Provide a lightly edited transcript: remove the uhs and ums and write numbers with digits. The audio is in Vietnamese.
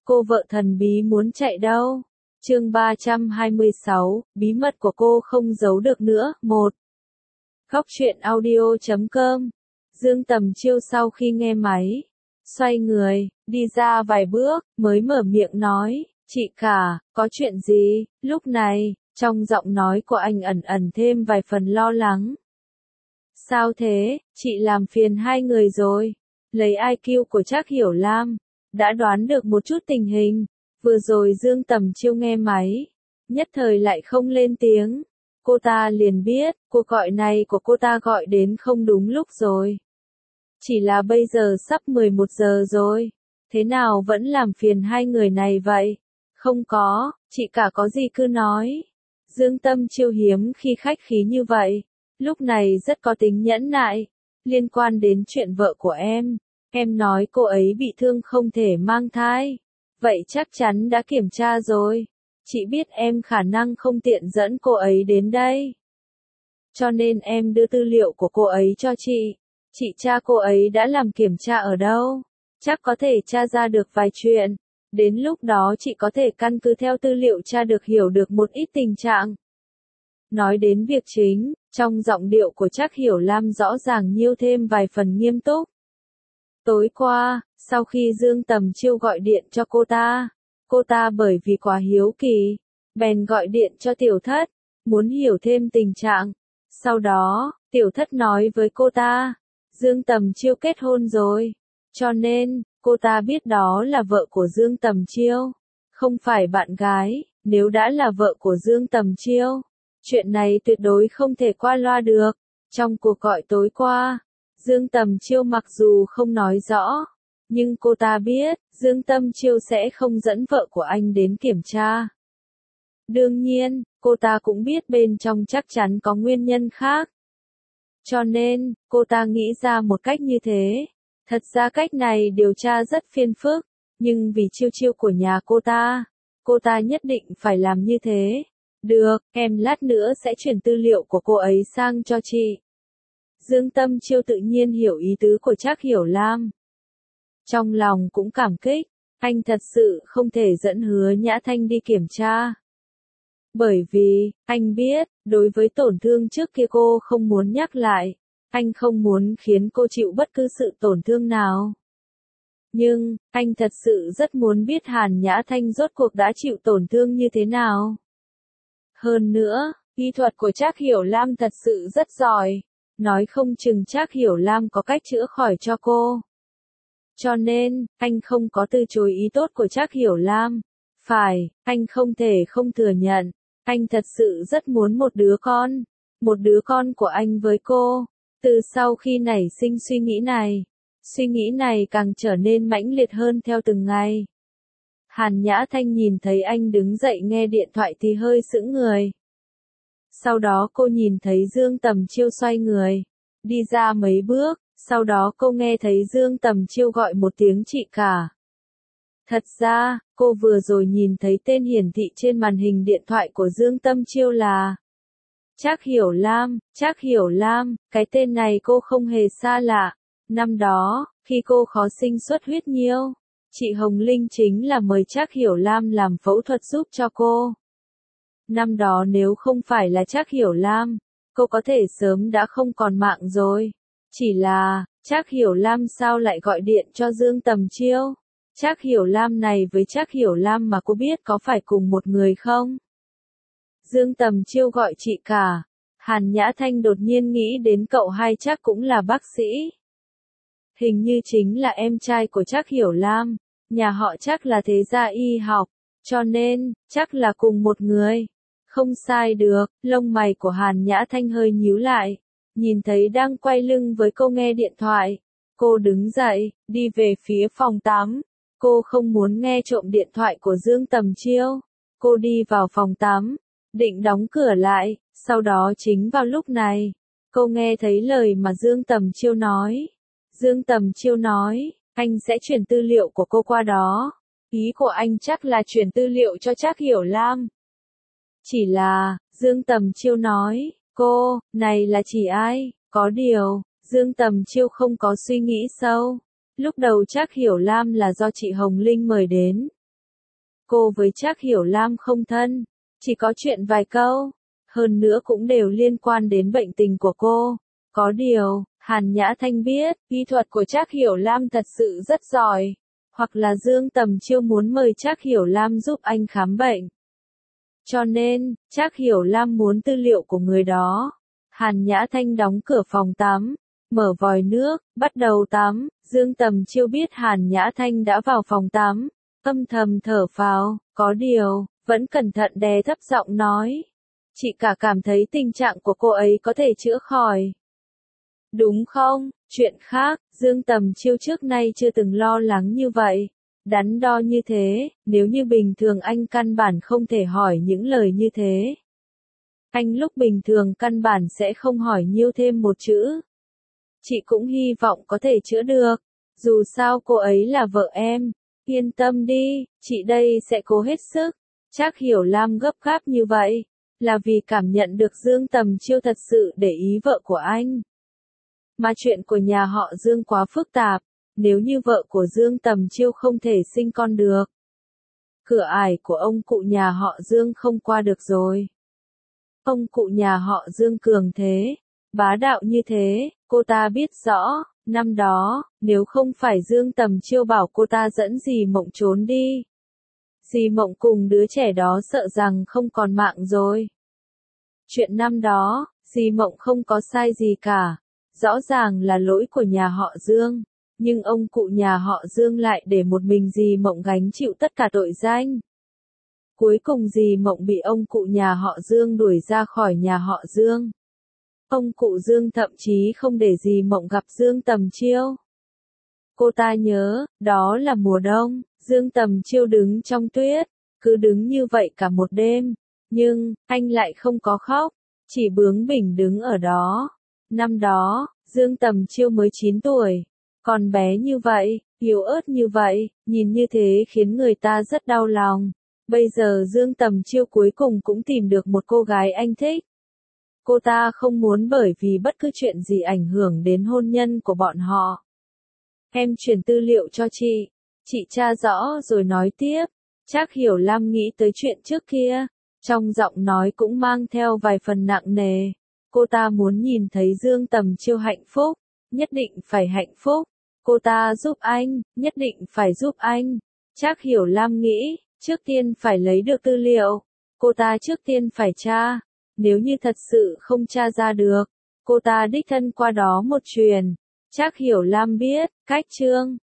Cô vợ thần bí muốn chạy đâu? Chương 326, bí mật của cô không giấu được nữa. 1. Góc truyện audio.com. Dương Tầm Chiêu sau khi nghe máy, xoay người, đi ra vài bước, mới mở miệng nói, chị cả, có chuyện gì? Lúc này, trong giọng nói của anh ẩn ẩn thêm vài phần lo lắng. Sao thế, chị làm phiền hai người rồi. Lấy IQ của Trác Hiểu Lam, đã đoán được một chút tình hình. Vừa rồi Dương Tầm Chiêu nghe máy, nhất thời lại không lên tiếng. Cô ta liền biết, cuộc gọi này của cô ta gọi đến không đúng lúc rồi. Chỉ là bây giờ sắp 11 giờ rồi. Thế nào vẫn làm phiền hai người này vậy? Không có, chị cả có gì cứ nói. Dương Tầm Chiêu hiếm khi khách khí như vậy. Lúc này rất có tính nhẫn nại. Liên quan đến chuyện vợ của em nói cô ấy bị thương không thể mang thai. Vậy chắc chắn đã kiểm tra rồi. Chị biết em khả năng không tiện dẫn cô ấy đến đây. Cho nên em đưa tư liệu của cô ấy cho chị. Chị tra cô ấy đã làm kiểm tra ở đâu. Chắc có thể tra ra được vài chuyện. Đến lúc đó chị có thể căn cứ theo tư liệu tra được hiểu được một ít tình trạng. Nói đến việc chính, trong giọng điệu của Trác Hiểu Lam rõ ràng nhiêu thêm vài phần nghiêm túc. Tối qua, sau khi Dương Tầm Chiêu gọi điện cho cô ta bởi vì quá hiếu kỳ, bèn gọi điện cho Tiểu Thất, muốn hiểu thêm tình trạng. Sau đó, Tiểu Thất nói với cô ta, Dương Tầm Chiêu kết hôn rồi, cho nên, cô ta biết đó là vợ của Dương Tầm Chiêu, không phải bạn gái. Nếu đã là vợ của Dương Tầm Chiêu, chuyện này tuyệt đối không thể qua loa được. Trong cuộc gọi tối qua, Dương Tầm Chiêu mặc dù không nói rõ, nhưng cô ta biết, Dương Tầm Chiêu sẽ không dẫn vợ của anh đến kiểm tra. Đương nhiên, cô ta cũng biết bên trong chắc chắn có nguyên nhân khác. Cho nên, cô ta nghĩ ra một cách như thế. Thật ra cách này điều tra rất phiền phức, nhưng vì Chiêu Chiêu của nhà cô ta nhất định phải làm như thế. Được, em lát nữa sẽ chuyển tư liệu của cô ấy sang cho chị. Dương Tầm Chiêu tự nhiên hiểu ý tứ của Trác Hiểu Lam. Trong lòng cũng cảm kích, anh thật sự không thể dẫn Hứa Nhã Thanh đi kiểm tra. Bởi vì, anh biết, đối với tổn thương trước kia cô không muốn nhắc lại, anh không muốn khiến cô chịu bất cứ sự tổn thương nào. Nhưng, anh thật sự rất muốn biết Hàn Nhã Thanh rốt cuộc đã chịu tổn thương như thế nào. Hơn nữa, kỹ thuật của Trác Hiểu Lam thật sự rất giỏi. Nói không chừng Trác Hiểu Lam có cách chữa khỏi cho cô. Cho nên, anh không có từ chối ý tốt của Trác Hiểu Lam. Phải, anh không thể không thừa nhận. Anh thật sự rất muốn một đứa con của anh với cô. Từ sau khi nảy sinh suy nghĩ này càng trở nên mãnh liệt hơn theo từng ngày. Hàn Nhã Thanh nhìn thấy anh đứng dậy nghe điện thoại thì hơi sững người. Sau đó cô nhìn thấy Dương Tầm Chiêu xoay người, đi ra mấy bước, sau đó cô nghe thấy Dương Tầm Chiêu gọi một tiếng chị cả. Thật ra, cô vừa rồi nhìn thấy tên hiển thị trên màn hình điện thoại của Dương Tầm Chiêu là Trác Hiểu Lam, cái tên này cô không hề xa lạ. Năm đó, khi cô khó sinh xuất huyết nhiêu, chị Hồng Linh chính là mời Trác Hiểu Lam làm phẫu thuật giúp cho cô. Năm đó nếu không phải là Trác Hiểu Lam, cô có thể sớm đã không còn mạng rồi. Chỉ là, Trác Hiểu Lam sao lại gọi điện cho Dương Tầm Chiêu? Trác Hiểu Lam này với Trác Hiểu Lam mà cô biết có phải cùng một người không? Dương Tầm Chiêu gọi chị cả. Hàn Nhã Thanh đột nhiên nghĩ đến cậu hai chắc cũng là bác sĩ. Hình như chính là em trai của Trác Hiểu Lam. Nhà họ chắc là thế gia y học, cho nên, chắc là cùng một người. Không sai được, lông mày của Hàn Nhã Thanh hơi nhíu lại. Nhìn thấy đang quay lưng với cô nghe điện thoại. Cô đứng dậy, đi về phía phòng tắm. Cô không muốn nghe trộm điện thoại của Dương Tầm Chiêu. Cô đi vào phòng tắm, định đóng cửa lại, sau đó chính vào lúc này, cô nghe thấy lời mà Dương Tầm Chiêu nói. Dương Tầm Chiêu nói, anh sẽ chuyển tư liệu của cô qua đó. Ý của anh chắc là chuyển tư liệu cho Trác Hiểu Lam. Chỉ là, Dương Tầm Chiêu nói, cô, này là chỉ ai? Có điều, Dương Tầm Chiêu không có suy nghĩ sâu. Lúc đầu Trác Hiểu Lam là do chị Hồng Linh mời đến. Cô với Trác Hiểu Lam không thân, chỉ có chuyện vài câu, hơn nữa cũng đều liên quan đến bệnh tình của cô. Có điều, Hàn Nhã Thanh biết, kỹ thuật của Trác Hiểu Lam thật sự rất giỏi, hoặc là Dương Tầm Chiêu muốn mời Trác Hiểu Lam giúp anh khám bệnh. Cho nên, Trác Hiểu Lam muốn tư liệu của người đó. Hàn Nhã Thanh đóng cửa phòng tắm, mở vòi nước, bắt đầu tắm. Dương Tầm Chiêu biết Hàn Nhã Thanh đã vào phòng tắm, âm thầm thở phào, có điều, vẫn cẩn thận đè thấp giọng nói. Chị cả cảm thấy tình trạng của cô ấy có thể chữa khỏi. Đúng không? Chuyện khác, Dương Tầm Chiêu trước nay chưa từng lo lắng như vậy. Đắn đo như thế, nếu như bình thường anh căn bản không thể hỏi những lời như thế. Anh lúc bình thường căn bản sẽ không hỏi nhiều thêm một chữ. Chị cũng hy vọng có thể chữa được. Dù sao cô ấy là vợ em. Yên tâm đi, chị đây sẽ cố hết sức. Trác Hiểu Lam gấp gáp như vậy, là vì cảm nhận được Dương Tầm Chiêu thật sự để ý vợ của anh. Mà chuyện của nhà họ Dương quá phức tạp, nếu như vợ của Dương Tầm Chiêu không thể sinh con được. Cửa ải của ông cụ nhà họ Dương không qua được rồi. Ông cụ nhà họ Dương cường thế, bá đạo như thế, cô ta biết rõ, năm đó, nếu không phải Dương Tầm Chiêu bảo cô ta dẫn dì Mộng trốn đi. Dì Mộng cùng đứa trẻ đó sợ rằng không còn mạng rồi. Chuyện năm đó, dì Mộng không có sai gì cả, rõ ràng là lỗi của nhà họ Dương, nhưng ông cụ nhà họ Dương lại để một mình dì Mộng gánh chịu tất cả tội danh. Cuối cùng dì Mộng bị ông cụ nhà họ Dương đuổi ra khỏi nhà họ Dương. Ông cụ Dương thậm chí không để dì Mộng gặp Dương Tầm Chiêu. Cô ta nhớ, đó là mùa đông, Dương Tầm Chiêu đứng trong tuyết, cứ đứng như vậy cả một đêm, nhưng, anh lại không có khóc, chỉ bướng bỉnh đứng ở đó. Năm đó, Dương Tầm Chiêu mới 9 tuổi, còn bé như vậy, yếu ớt như vậy, nhìn như thế khiến người ta rất đau lòng. Bây giờ Dương Tầm Chiêu cuối cùng cũng tìm được một cô gái anh thích. Cô ta không muốn bởi vì bất cứ chuyện gì ảnh hưởng đến hôn nhân của bọn họ. Em truyền tư liệu cho chị tra rõ rồi nói tiếp. Trác Hiểu Lam nghĩ tới chuyện trước kia, trong giọng nói cũng mang theo vài phần nặng nề. Cô ta muốn nhìn thấy Dương Tầm Chiêu hạnh phúc, nhất định phải hạnh phúc. Cô ta giúp anh, nhất định phải giúp anh. Trác Hiểu Lam nghĩ, trước tiên phải lấy được tư liệu. Cô ta trước tiên phải tra. Nếu như thật sự không tra ra được, cô ta đích thân qua đó một truyền. Trác Hiểu Lam biết, cách chương